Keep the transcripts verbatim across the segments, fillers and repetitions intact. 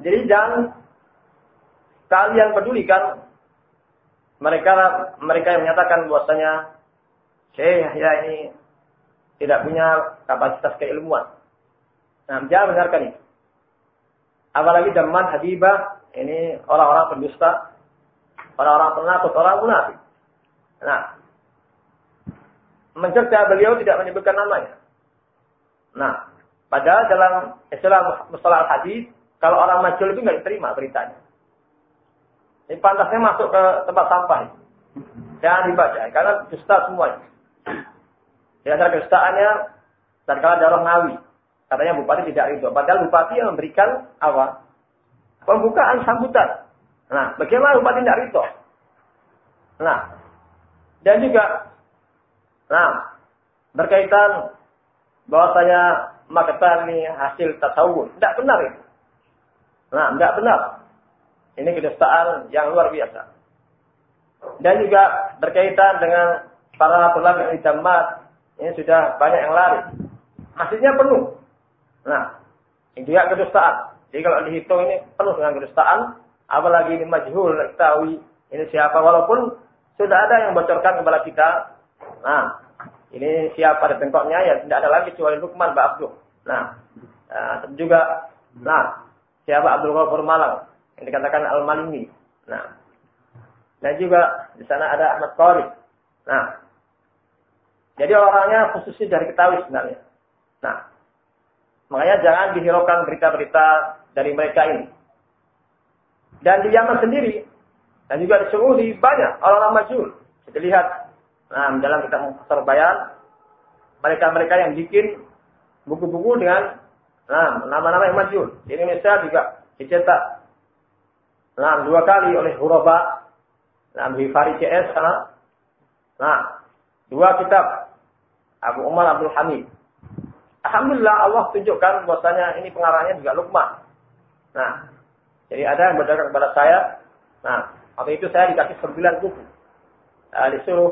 Jadi jangan kalian pedulikan mereka mereka yang menyatakan bahwasanya Syekh ya ini tidak punya kapasitas keilmuan. Nah, jangan benarkan itu. Apalagi zaman Habibah ini orang-orang pendusta, orang-orang penakut, orang munafik. Nah, mencerca beliau tidak menyebutkan namanya. Nah, padahal dalam istilah mustalah hadis, kalau orang majhul itu nggak diterima beritanya. Ini pantasnya masuk ke tempat sampah. Jangan dibaca, karena dusta semuanya. Di antara kedustaannya, tatkala dakwah Ngawi, katanya bupati tidak ridho. Padahal bupati yang memberikan apa? Pembukaan sambutan. Nah, bagaimana bupati tidak ridho? Nah, dan juga, nah, berkaitan bahwasanya Magetan ini hasil tasawuf, tidak benar itu. Nah, tidak benar. Ini kedustaan yang luar biasa. Dan juga berkaitan dengan para ulama yang dijamat, ini sudah banyak yang lari. Masjidnya penuh. Nah, ini juga kedustaan. Jadi kalau dihitung ini penuh dengan kedustaan, apalagi ini majhul, ketahui ini siapa, walaupun sudah ada yang bocorkan kepada kita. Nah, ini siapa di bengkoknya, ya tidak ada lagi kecuali Lukman Mbak Abdul. Nah, nah juga, nah, siapa Abdul Ghafur Malang yang dikatakan Al-Malini. Nah, dan juga di sana ada Ahmad Qarib. Nah, jadi orangnya khususnya dari Ketawi sebenarnya. Nah, makanya jangan dihiraukan berita-berita dari mereka ini. Dan di Yaman sendiri, dan juga di Saudi banyak orang-orang majhul. Kita lihat, nah, dalam kitab Mukhtasar Bayan, mereka-mereka yang bikin buku-buku dengan nah, nama-nama yang majhul. Di Indonesia juga dicetak nah, dua kali oleh Huraba, nah, di Fari C S sana. Nah, dua kitab Abu Umar Abdul Hamid. Alhamdulillah Allah tunjukkan bahwasanya ini pengarangnya juga Luqman. Nah, jadi ada yang berdagang kepada saya. Nah, waktu itu saya dikasih sembilan buku. Nah, disuruh.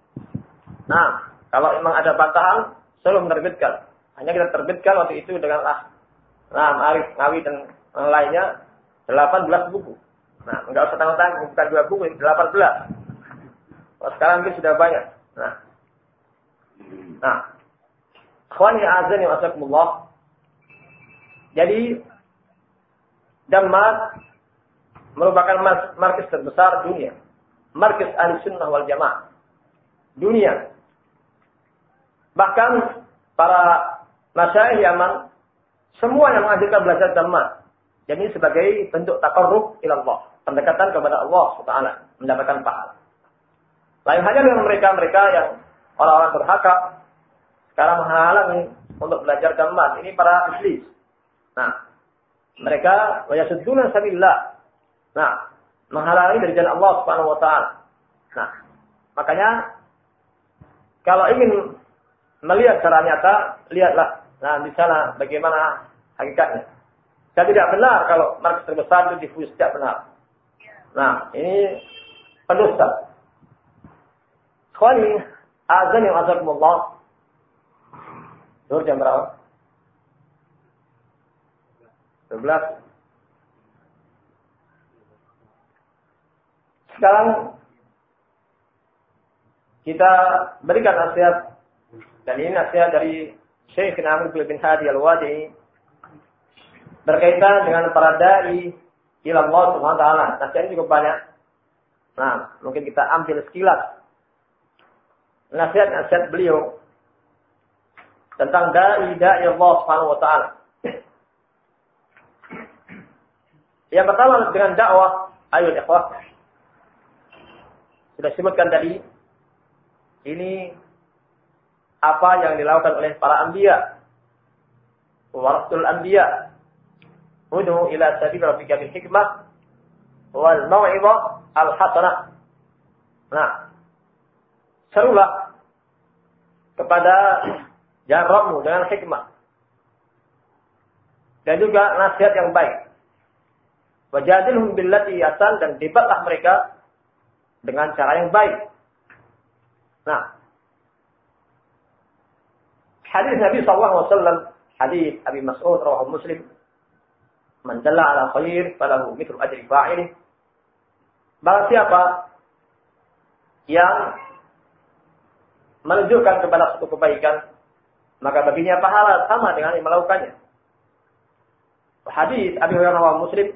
Nah, kalau memang ada bantahan, suruh menerbitkan. Hanya kita terbitkan waktu itu dengan ah, nah, Arif Ngawi dan yang lainnya delapan belas buku. Nah, enggak usah tanggung-tanggung, bukan dua buku, delapan belas. Nah, sekarang ini sudah banyak. Nah, nah, akhwani azan wa asakumullah. Jadi Dammat merupakan markas terbesar dunia. Markas Ahlussunnah wal Jamaah. Dunia. Bahkan para masyayikh Yaman semua yang mengajarkan belajar Dammat. Jadi sebagai bentuk taqarrub ila Allah, pendekatan kepada Allah subhanahu wa taala, mendapatkan pahala. Lain halnya dengan mereka-mereka yang orang-orang durhaka sekarang menghalangi untuk belajar Dammat. Ini para iblis. Nah, mereka wayasudduna sabilillah. Nah, menghalangi dari jalan Allah Subhanahu wa taala. Nah, makanya kalau ingin melihat secara nyata, lihatlah nah di sana bagaimana hakikatnya. Dan tidak benar kalau markas terbesar itu difus, tidak benar. Nah, ini pendusta. Khawani, azan yang azakumullah. Zuhur jam berapa? sebelas. Sekarang kita berikan nasihat, dan ini nasihat dari Syekh Amr bin Hadi Al-Wadi berkaitan dengan para dai ila Allah Subhanahu wa taala. Nasihat ini cukup banyak. Nah, mungkin kita ambil sekilas nasihat-nasihat beliau tentang dai dai Allah Subhanahu wa taala. Yang pertama dengan dakwah, ayo ikhwah. Sudah sebutkan tadi, ini apa yang dilakukan oleh para anbiya. Warasul anbiya. Ud'u ila sabil rabbika bil hikmah wal mau'izah al hasanah. Nah, serulah kepada jalan Rabbmu dengan hikmah. Dan juga nasihat yang baik. Wajadilhum billati ahsan, dan debatlah mereka dengan cara yang baik. Nah, hadis Nabi sallallahu alaihi wasallam, hadis Abi Mas'ud rawahu Muslim, Man dalla ala khair falahu mithlu ajri fa'ilih. Barang siapa yang menunjukkan kepada suatu kebaikan, maka baginya pahala sama dengan yang melakukannya. Hadis Abi Hurairah wa Muslim,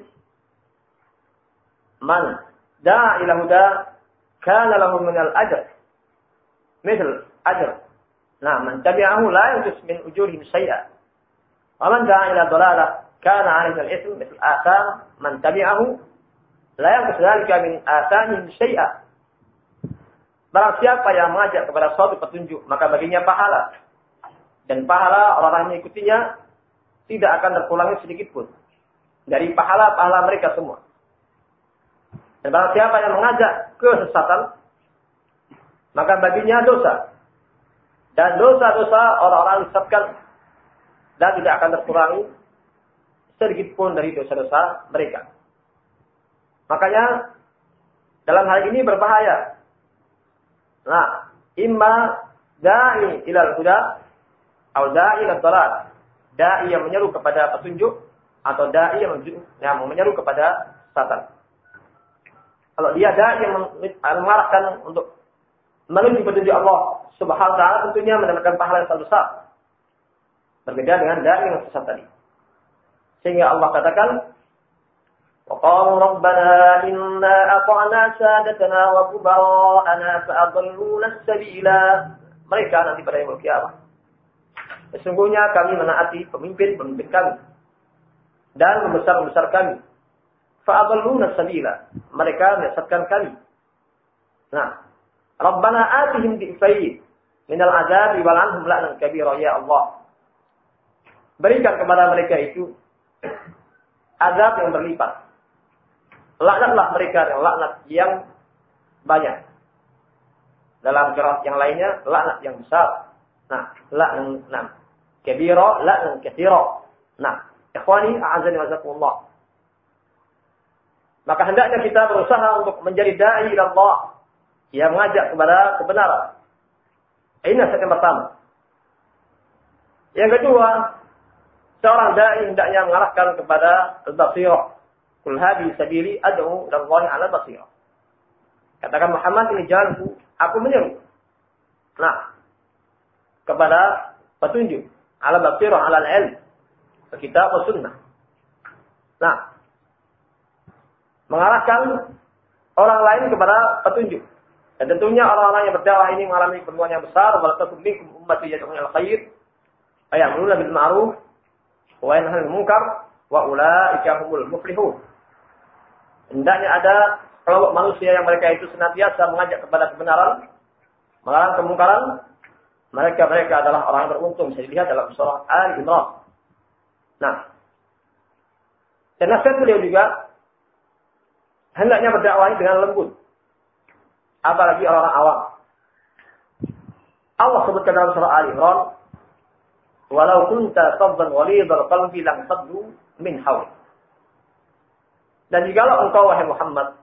man da'a ila huda kana lahu min al-ajr mithl ajr. Nah, man tabi'ahu la yunqus min ujurihim syai'a. Wa man da'a ila dhalalah kana 'alayhi al-ithmu mithl atham man tabi'ahu la yunqus dhalika min athamihim syai'a. Barang siapa yang mengajak kepada suatu petunjuk, maka baginya pahala. Dan pahala orang-orang yang mengikutinya tidak akan terkurangi sedikit pun dari pahala-pahala mereka semua. Dan barang siapa yang mengajak kesesatan, maka baginya dosa. Dan dosa-dosa orang-orang disesatkan dan tidak akan terkurangi sedikit pun dari dosa-dosa mereka. Makanya dalam hal ini berbahaya. Nah, imma da'i ilal huda atau da'i ilal dhalal. Da'i yang menyeru kepada petunjuk atau da'i yang, yang menyeru kepada sesatan. Kalau dia da'i yang mengarahkan untuk menuju petunjuk Allah Subhanahu wa taala, tentunya mendapatkan pahala yang sangat besar. Berbeda dengan da'i yang sesat tadi. Sehingga Allah katakan, وَقَالُوا رَبَّنَا إِنَّا أَطَعْنَا سَادَتَنَا وَكُبَرَاءَنَا فَأَضَلُّونَا السَّبِيلَا. Mereka nanti pada yaumul kiamat, sesungguhnya kami menaati pemimpin-pemimpin kami dan membesar-besar kami. فَأَضَلُّونَا السَّبِيلَا. Mereka menyesatkan kami. Nah, Rabbana atihim di'fayn minal adzabi wal anhum la'nan kabira ya Allah. Berikan kepada mereka itu azab yang berlipat. Laknatlah mereka dengan laknat yang banyak. Dalam qiraat yang lainnya, laknat yang besar. Nah, laknat enam. Kabira, laknat katsira. Nah, ikhwani, a'azani wa jazakumullah. Maka hendaknya kita berusaha untuk menjadi da'i ila Allah yang mengajak kepada kebenaran. Ini nasihat yang pertama. Yang kedua, seorang da'i hendaknya mengarahkan kepada al-basirah. Kul hadhi sabili ad'u ila Allah 'ala basirah. Katakan Muhammad, ini jalanku, aku menyeru. Nah, kepada petunjuk, 'ala basirah 'ala al-'ilm, kitab wa sunnah. Nah, mengarahkan orang lain kepada petunjuk. Dan tentunya orang-orang yang berdakwah ini mengalami keperluan yang besar. Wala takum minkum ummatun yad'una ila khair wa ya'muruna bil ma'ruf wa yanhauna 'anil munkar wa ulaika humul muflihun. Hendaknya ada kelompok manusia yang mereka itu senantiasa mengajak kepada kebenaran, melarang kemungkaran. Mereka-mereka adalah orang yang beruntung. Bisa dilihat dalam surah Al-Imran. Nah, dan nasihat beliau juga hendaknya berdakwah dengan lembut. Apalagi orang-orang awam. Allah sebutkan dalam surah Al-Imran, "Walau kunta faddan ghalidhal qalbi lam faddu min hawlik." Dan jikalau engkau wahai Muhammad,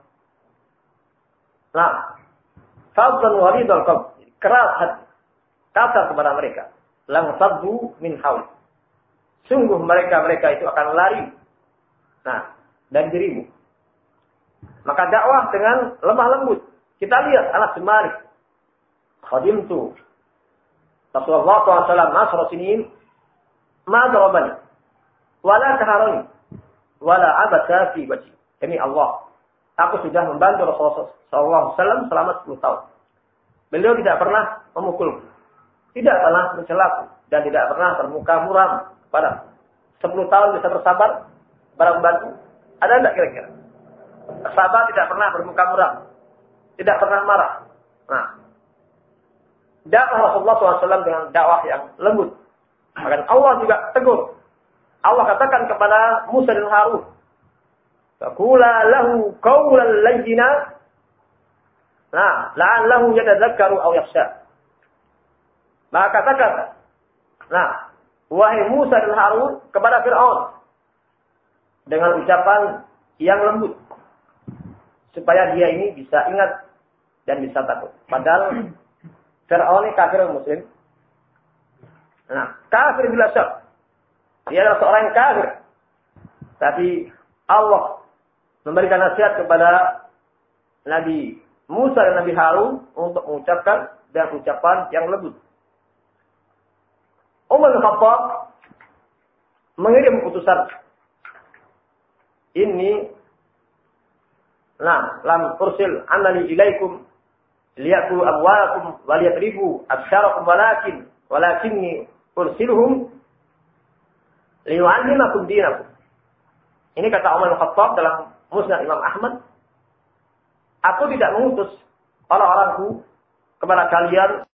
nah, faddan ghalidhal qalbi, keras hati, kasar kepada mereka, lam faddu min hawlik. Sungguh mereka-mereka itu akan lari, nah, dari dirimu. Maka dakwah dengan lemah lembut. Kita lihat Anas bin Malik. Khadimtu Rasulullah shallallahu alaihi wasallam asra sinin ma darabani wala kaharani wala abasa fi wajhi. Demi Allah, aku sudah membantu Rasulullah shallallahu alaihi wasallam selama sepuluh tahun. Beliau tidak pernah memukul, tidak pernah mencelaku, dan tidak pernah bermuka muram pada sepuluh tahun bisa bersabar para pembantu. Ada enggak kira-kira? Sahabat tidak pernah bermuka muram, tidak pernah marah. Nah, dakwah Rasulullah shallallahu alaihi wasallam dengan dakwah yang lembut. Maka Allah juga tegur. Allah katakan kepada Musa dan Harun, "Faqula lahu qawlan layyina, nah, la'allahu yatadzakkaru aw yakhsha." Maka katakan, nah, wahai Musa dan Harun kepada Fir'aun dengan ucapan yang lembut, supaya dia ini bisa ingat dan bisa takut. Padahal Fir'aun ini kafir muslim. Nah, kafir bila syak. Dia adalah seorang yang kafir. Tapi Allah memberikan nasihat kepada Nabi Musa dan Nabi Harun untuk mengucapkan dan ucapan yang lembut. Umar bin Khattab mengirim utusan ini, nah, lam ursil anani ilaikum liyakulu amwalakum waliyadribu absyarakum walakin walakinni ursiluhum liyu'allimakum dinakum. Ini kata Umar bin Khattab dalam Musnad Imam Ahmad, aku tidak mengutus orang-orangku kepada kalian